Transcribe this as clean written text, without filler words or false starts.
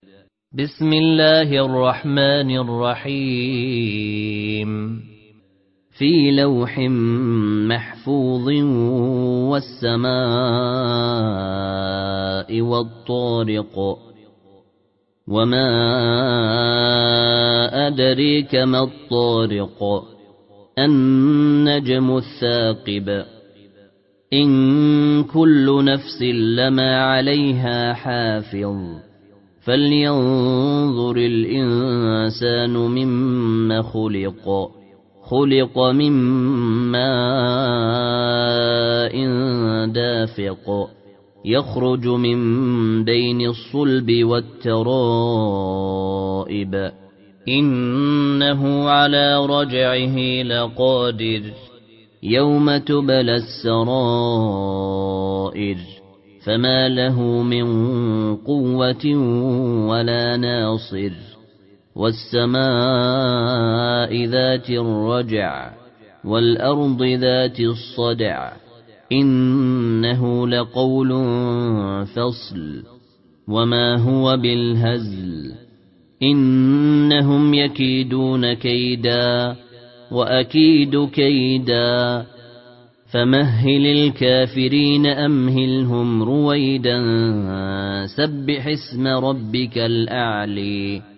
بسم الله الرحمن الرحيم في لوح محفوظ والسماء والطارق وما أدريك ما الطارق النجم الثاقب إن كل نفس لما عليها حافظ فلينظر الإنسان مما خلق من ماء دافق يخرج من بين الصلب والترائب إنه على رجعه لقادر يوم تبلى السرائر فما له من قوة ولا ناصر والسماء ذات الرجع والأرض ذات الصدع إنه لقول فصل وما هو بالهزل إنهم يكيدون كيدا وأكيد كيدا فمهل الكافرين أمهلهم رويدا سبح اسم ربك الأعلي